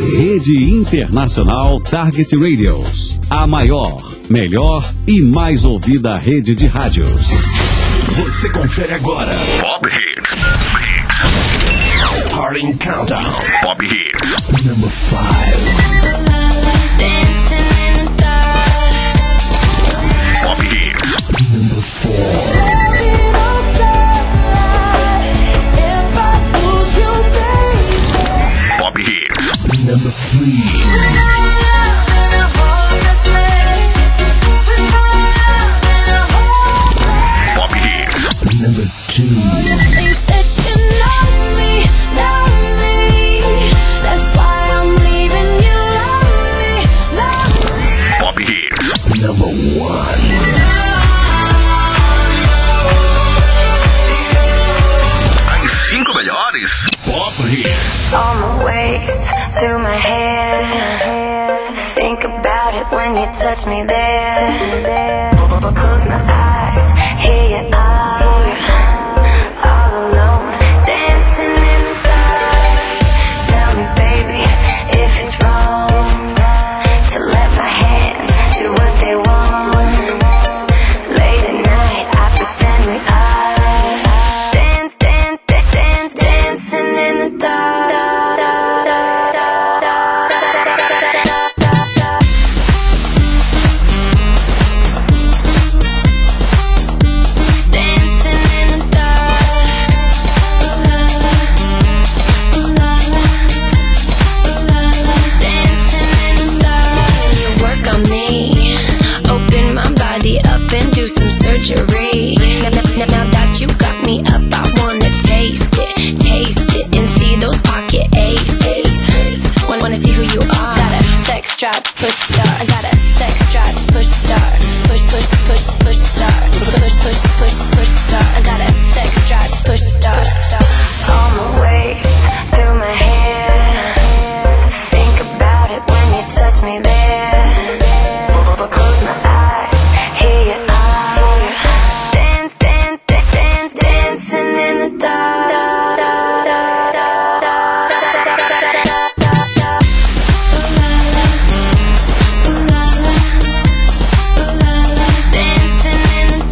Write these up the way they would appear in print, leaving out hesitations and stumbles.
Rede Internacional Target Radios. A maior, melhor e mais ouvida rede de rádios. Você confere agora Pop Hits. Starting Countdown. Pop Hits. Number 5. Dancing in the dark. Pop Hits. Number 4. Pop Hits. Number 3. Pop Hits. Number 2. Pop Hits. Number 1. As 5 melhores Pop Hits. On my waist, through my hair. Think about it when you touch me there. Close my eyes, here you are, all alone, dancing in the dark. Tell me, baby, if it's wrong to let my hands do what they want. Late at night, I pretend we are dancing in the dark. Now that you got me up, I wanna taste it, and see those pocket aces. Wanna see who you are. Got a sex drive, push start. I got a sex drive, push start. Push start. Push start. I got a sex drive, push start. On my waist, through my hair. Think about it when you touch me there. Close my eyes, here you are. Dancing in the dark. Dancing in the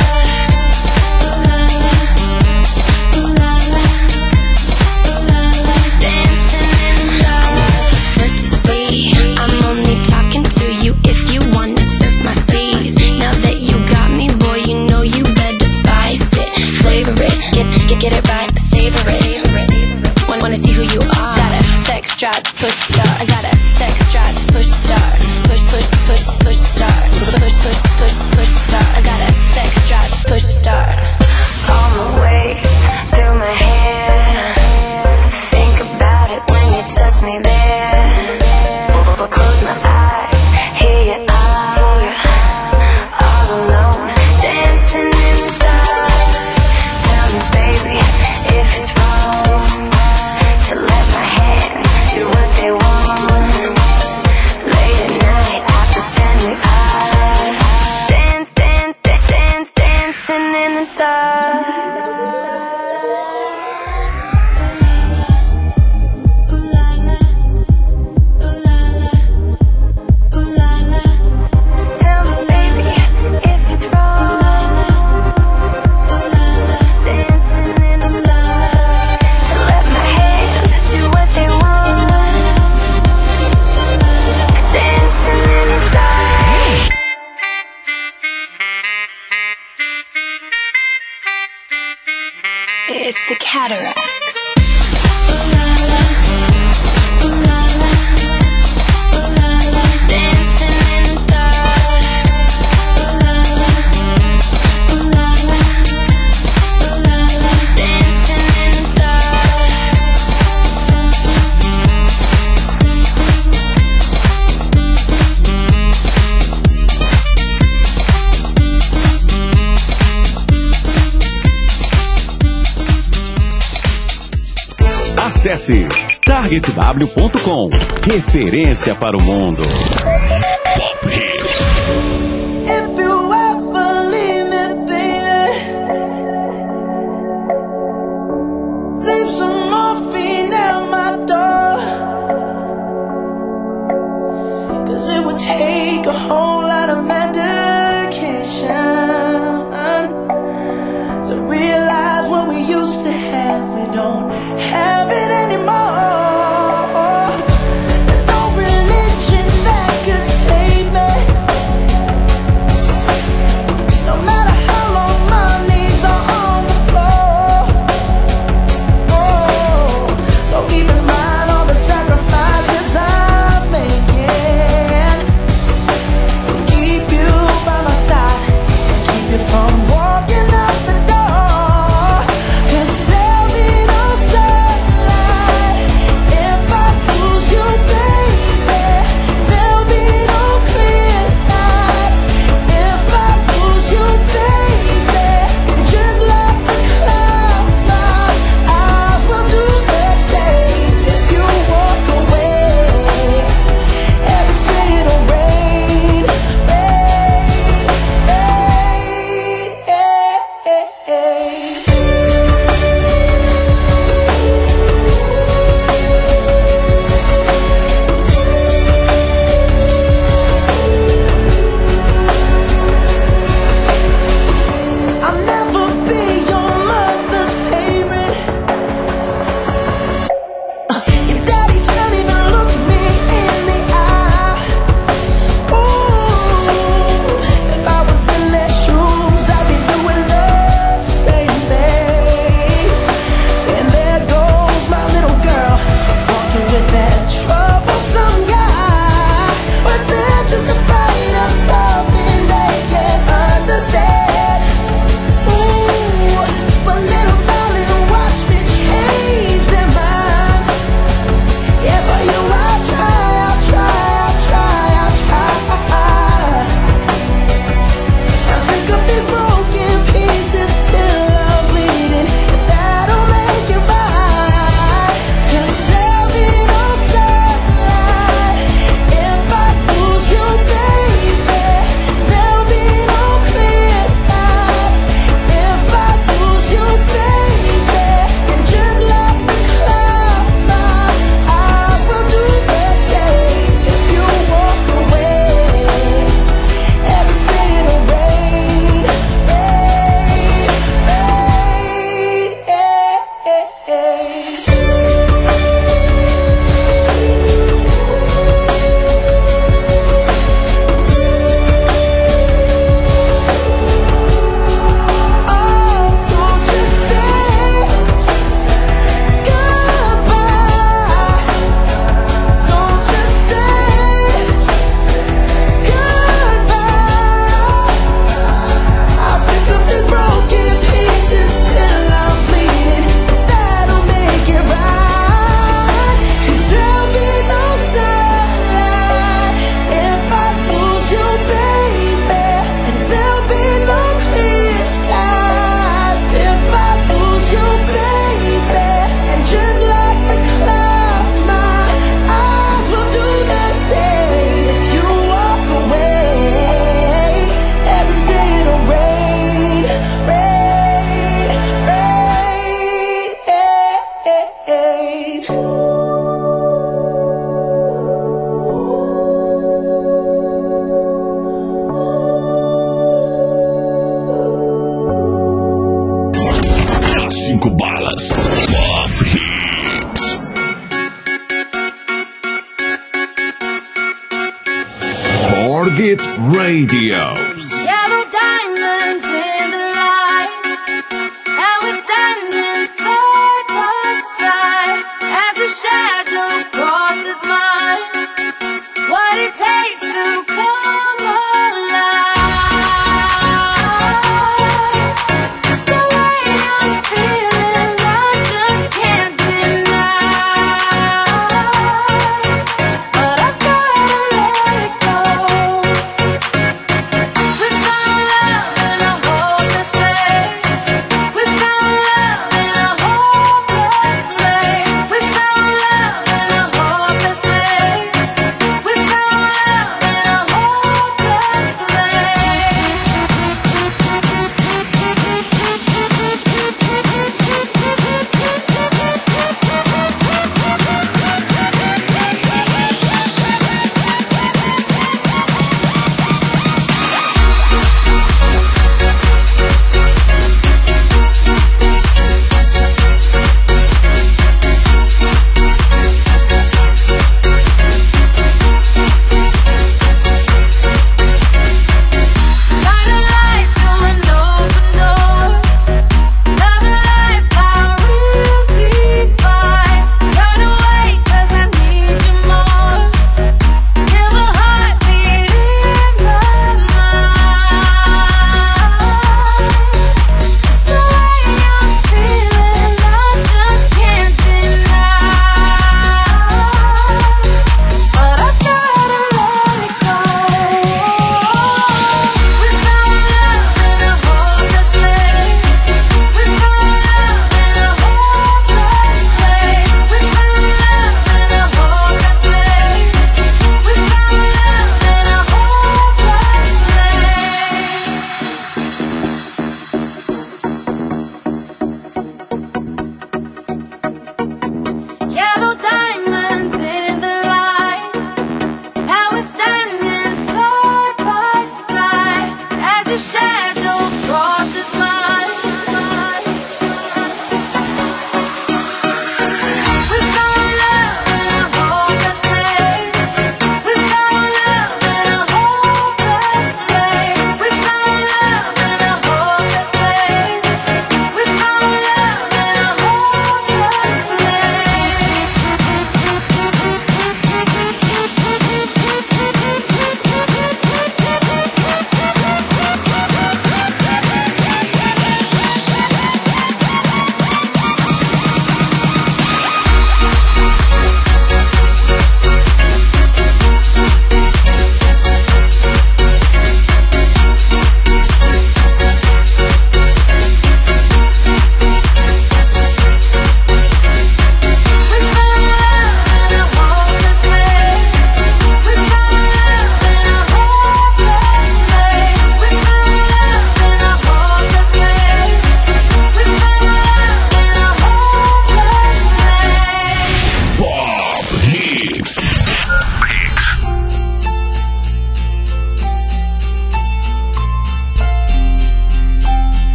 Fantasy, I'm only talking to you if you wanna surf my seas. Now that you got me, boy, you know you better spice it, flavor it, get it right, savor it. Wanna see who you are. Got a sex drive, push start. I got a sex drive, push start. Push start. Push start. I got a sex drive, push start. On my waist, through my hair. Think about it when you touch me there. Close my eyes, here you are, all alone, dancing in the dark. Tell me, baby, if it's wrong to let my hands do what they want. Late at night, I pretend we are dancing in the dark. It's the Cataracts. Dancing in the dark. Dancing in the Acesse targetw.com. Referência para o mundo. Pop Hits. If you ever leave me, baby, leave some morphine at my door. 'cause it would take a whole lot of medication to realize what we used to have, we don't have it anymore. There's no religion that could save me, no matter how long my knees are on the floor. Oh, so keep in mind all the sacrifices I'm making to keep you by my side and keep you from walking out the door. 'Cause there'll be no sunlight if I lose you, baby. There'll be no clear skies if I lose you, baby. Just like the clouds, my eyes will do the same. If you walk away, every day it'll rain, rain, rain, I'll never be your mother's favorite. Your daddy can't even look me in the eye. Ooh, if I was in their shoes, I'd be doing the same thing. Saying there goes my little girl, walking with that troublesome guy. But they're just afraid of something they can't understand. Ooh, but little darling, watch me change their minds. Yeah, for you I'll try, I'll try, I'll try, I'll try. I'll pick up these broken pieces till I'm bleeding, if that'll make it right. 'Cause there'll be no sunlight if I lose you, baby. There'll be no clear skies if I lose you, baby. And just like the clouds, my eyes will do the same. If you walk away, every day it'll rain, rain, Oh, don't just say goodbye. Don't just say goodbye. I'll pick up these broken pieces till I'm bleeding, if that'll make it right. 'Cause there'll be no sunlight if I lose you, baby. And there'll be no clear skies if I lose you, baby. And just like the clouds, my eyes will do the same. If you walk away, every day it'll rain, rain, rain. Cinco balas. Pop Hits. Target Radio. Yellow diamonds in the light, and we're standing side by side as a shadow crosses mine. What it takes to come alive. It's the way I'm feeling, I just can't deny. But I gotta let it go. We've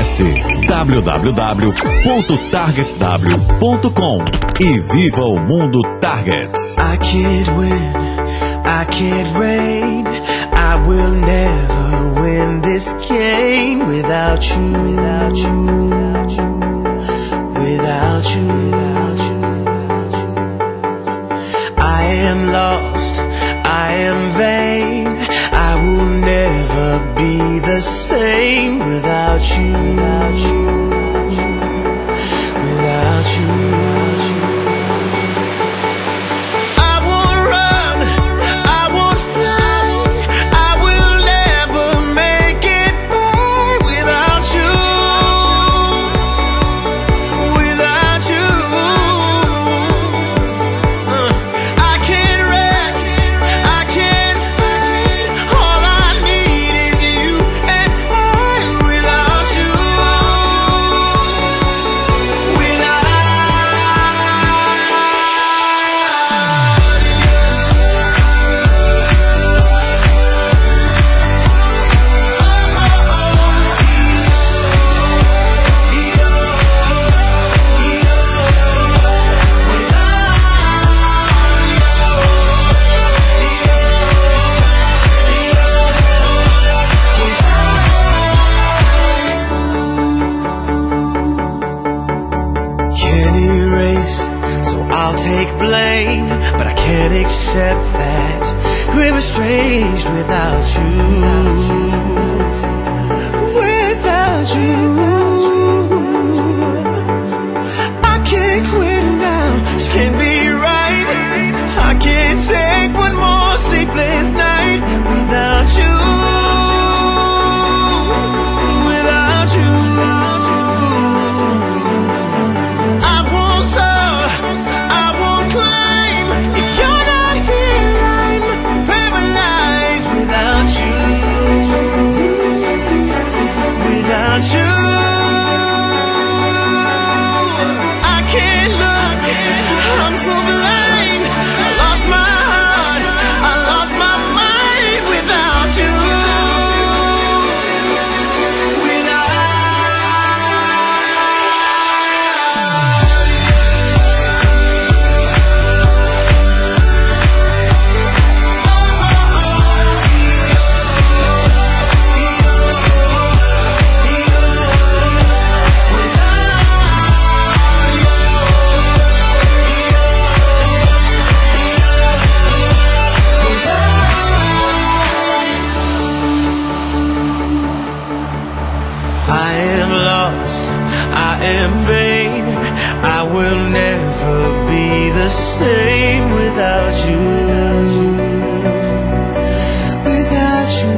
Acesse www.targetw.com e viva o mundo Target. I can't win, I can't reign, I will never win this game without you, without you, without you, without you. I am lost, I am vain, I will never be the same without you, without you, without you, without you. I won't run, I won't fly, I will never make it by without you, without you. I can't rest, I can't fight, all I need is you and I without you, can't erase, so I'll take blame, but I can't accept that we're estranged without you, without you. I can't quit now, this can't be right, I can't take one more sleepless night without you, without you. I won't soar, I won't climb, if you're not here I'm paralyzed without you, without you. I can't look, I'm so blind, I lost my heart, I lost my mind without you, I am lost, I am vain, I will never be the same without you, without you,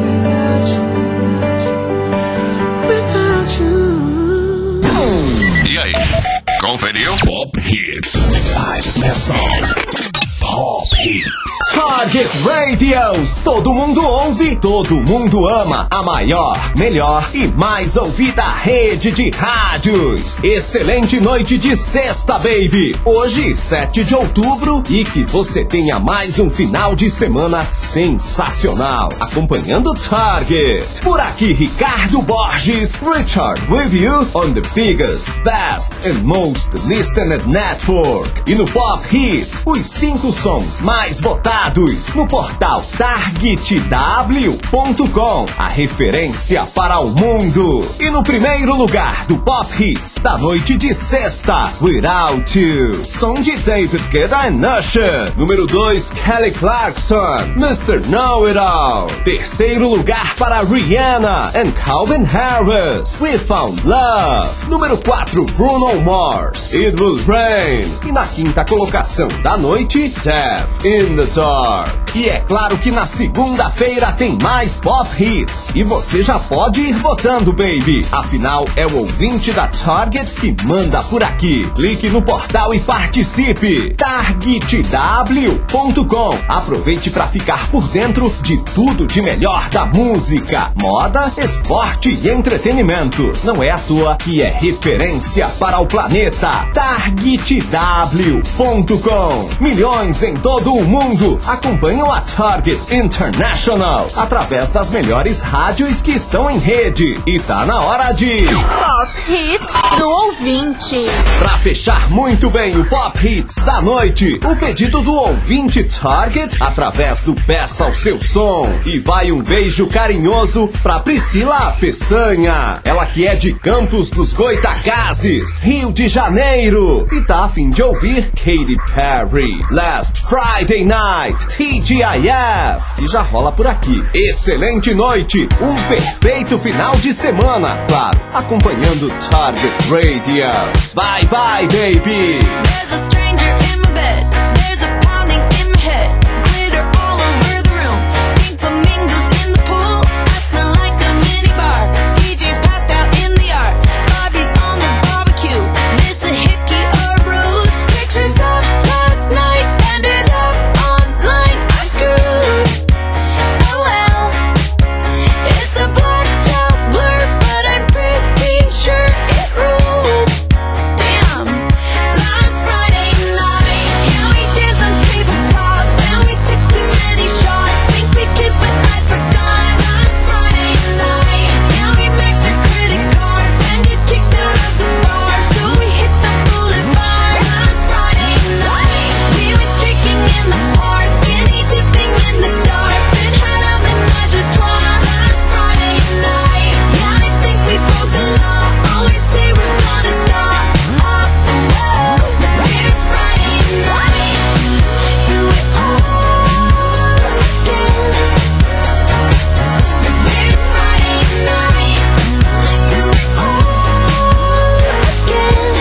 without you, without you. E aí, conferiu? Pop Hits. 5 Best Songs. Pop Hits. Target Radios, todo mundo ouve, todo mundo ama, a maior, melhor e mais ouvida rede de rádios. Excelente noite de sexta, baby. Hoje, 7 de outubro, e que você tenha mais um final de semana sensacional, acompanhando Target. Por aqui, Ricardo Borges, Richard with you on the biggest, best and most listened network. E no Pop Hits, os 5 sons mais votados no portal TargetW.com, a referência para o mundo. E no primeiro lugar do Pop Hits da noite de sexta, Without You, som de David Guetta e Usher. Número 2, Kelly Clarkson, Mr. Know It All. Terceiro lugar para Rihanna and Calvin Harris, We Found Love. Número 4, Bruno Mars, It Will Rain. E na quinta colocação da noite, Death in the Dark. E é claro que na segunda-feira tem mais Pop Hits. E você já pode ir votando, baby. Afinal, é o ouvinte da Target que manda por aqui. Clique no portal e participe. TargetW.com. Aproveite para ficar por dentro de tudo de melhor da música, moda, esporte e entretenimento. Não é à toa que é referência para o planeta. TargetW.com. Milhões em todo o mundo acompanham a Target Target International através das melhores rádios que estão em rede. E tá na hora de Pop Hit do ouvinte. Pra fechar muito bem o Pop Hits da noite, o pedido do ouvinte Target através do Peça o Seu Som. E vai um beijo carinhoso pra Priscila Peçanha, ela que é de Campos dos Goitacazes, Rio de Janeiro, e tá a fim de ouvir Katy Perry, Last Friday Night, TGIF, que já rola por aqui. Excelente noite, um perfeito final de semana, claro, acompanhando Target Radio. Bye bye, baby. There's a stranger in my bed. There's a pounding in my head. Glitter all over the room. Pink flamingos in the pool. I smell like a minibar. DJ's passed out in the yard. Bobby's on the barbecue. This a hickey or a bruise. Pictures of last night ended up online. I'm screwed. Oh well. It's a blacked out blur, but I'm pretty sure it ruled. Damn. Last Friday night, yeah, we danced on tabletops, and we took too many shots. Think we kissed, but I forgot. Last Friday night, yeah, we maxed our credit cards and get kicked out of the bar, so we hit the boulevard. Last Friday night, we went streaking in the park, skinny dipping in the dark, then had a menage a trois. Last Friday night, yeah, I think we broke the law. Always say we're gonna stop. Here's Friday night, do it all again. Here's Friday night, do it all again.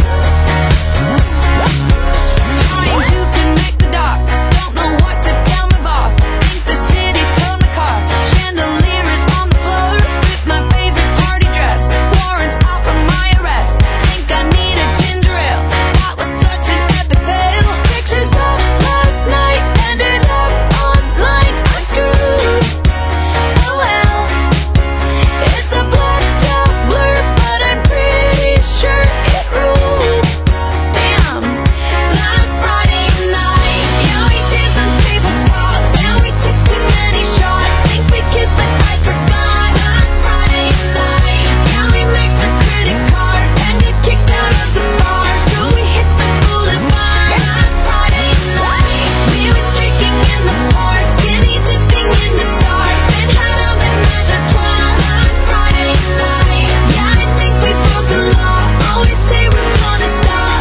Trying to connect the dots, don't know what to tell my boss. Think the city towed my car, chandelier is on the floor. With my favorite party dress, warrants out for my arrest. Think I need a ginger ale, that was such an epic fail. Pictures of last night ended up online. I'm screwed. Oh well, it's a blacked out blur, but I'm pretty sure it ruled. Damn. Last Friday night, yeah, we danced on tabletops, and we took too many shots. Think we kissed, but I forgot. Last Friday night, yeah, we maxed our credit cards and get kicked out of the bar, so we hit the boulevard. Last Friday night, we went streaking in the park, skinny dipping in the dark, then had a menage a trois. Last Friday night, yeah, I think we broke the law. Always say we're gonna stop.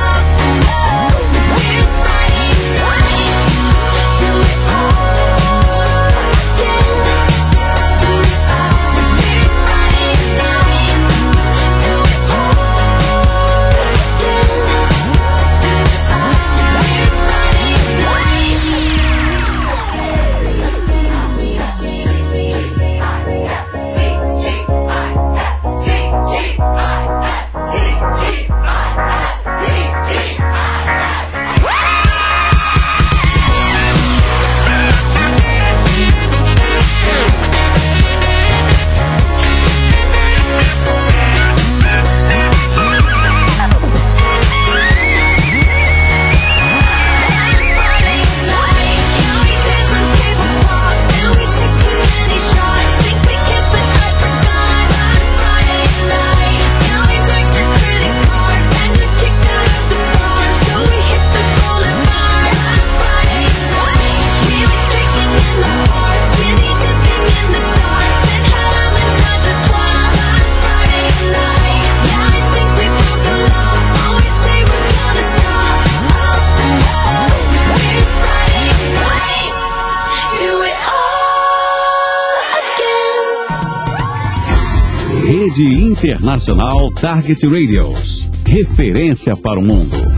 Here's Friday night, do it all again. Here's Friday night, do it all again. Here's Rede Internacional Target Radios. Referência para o mundo.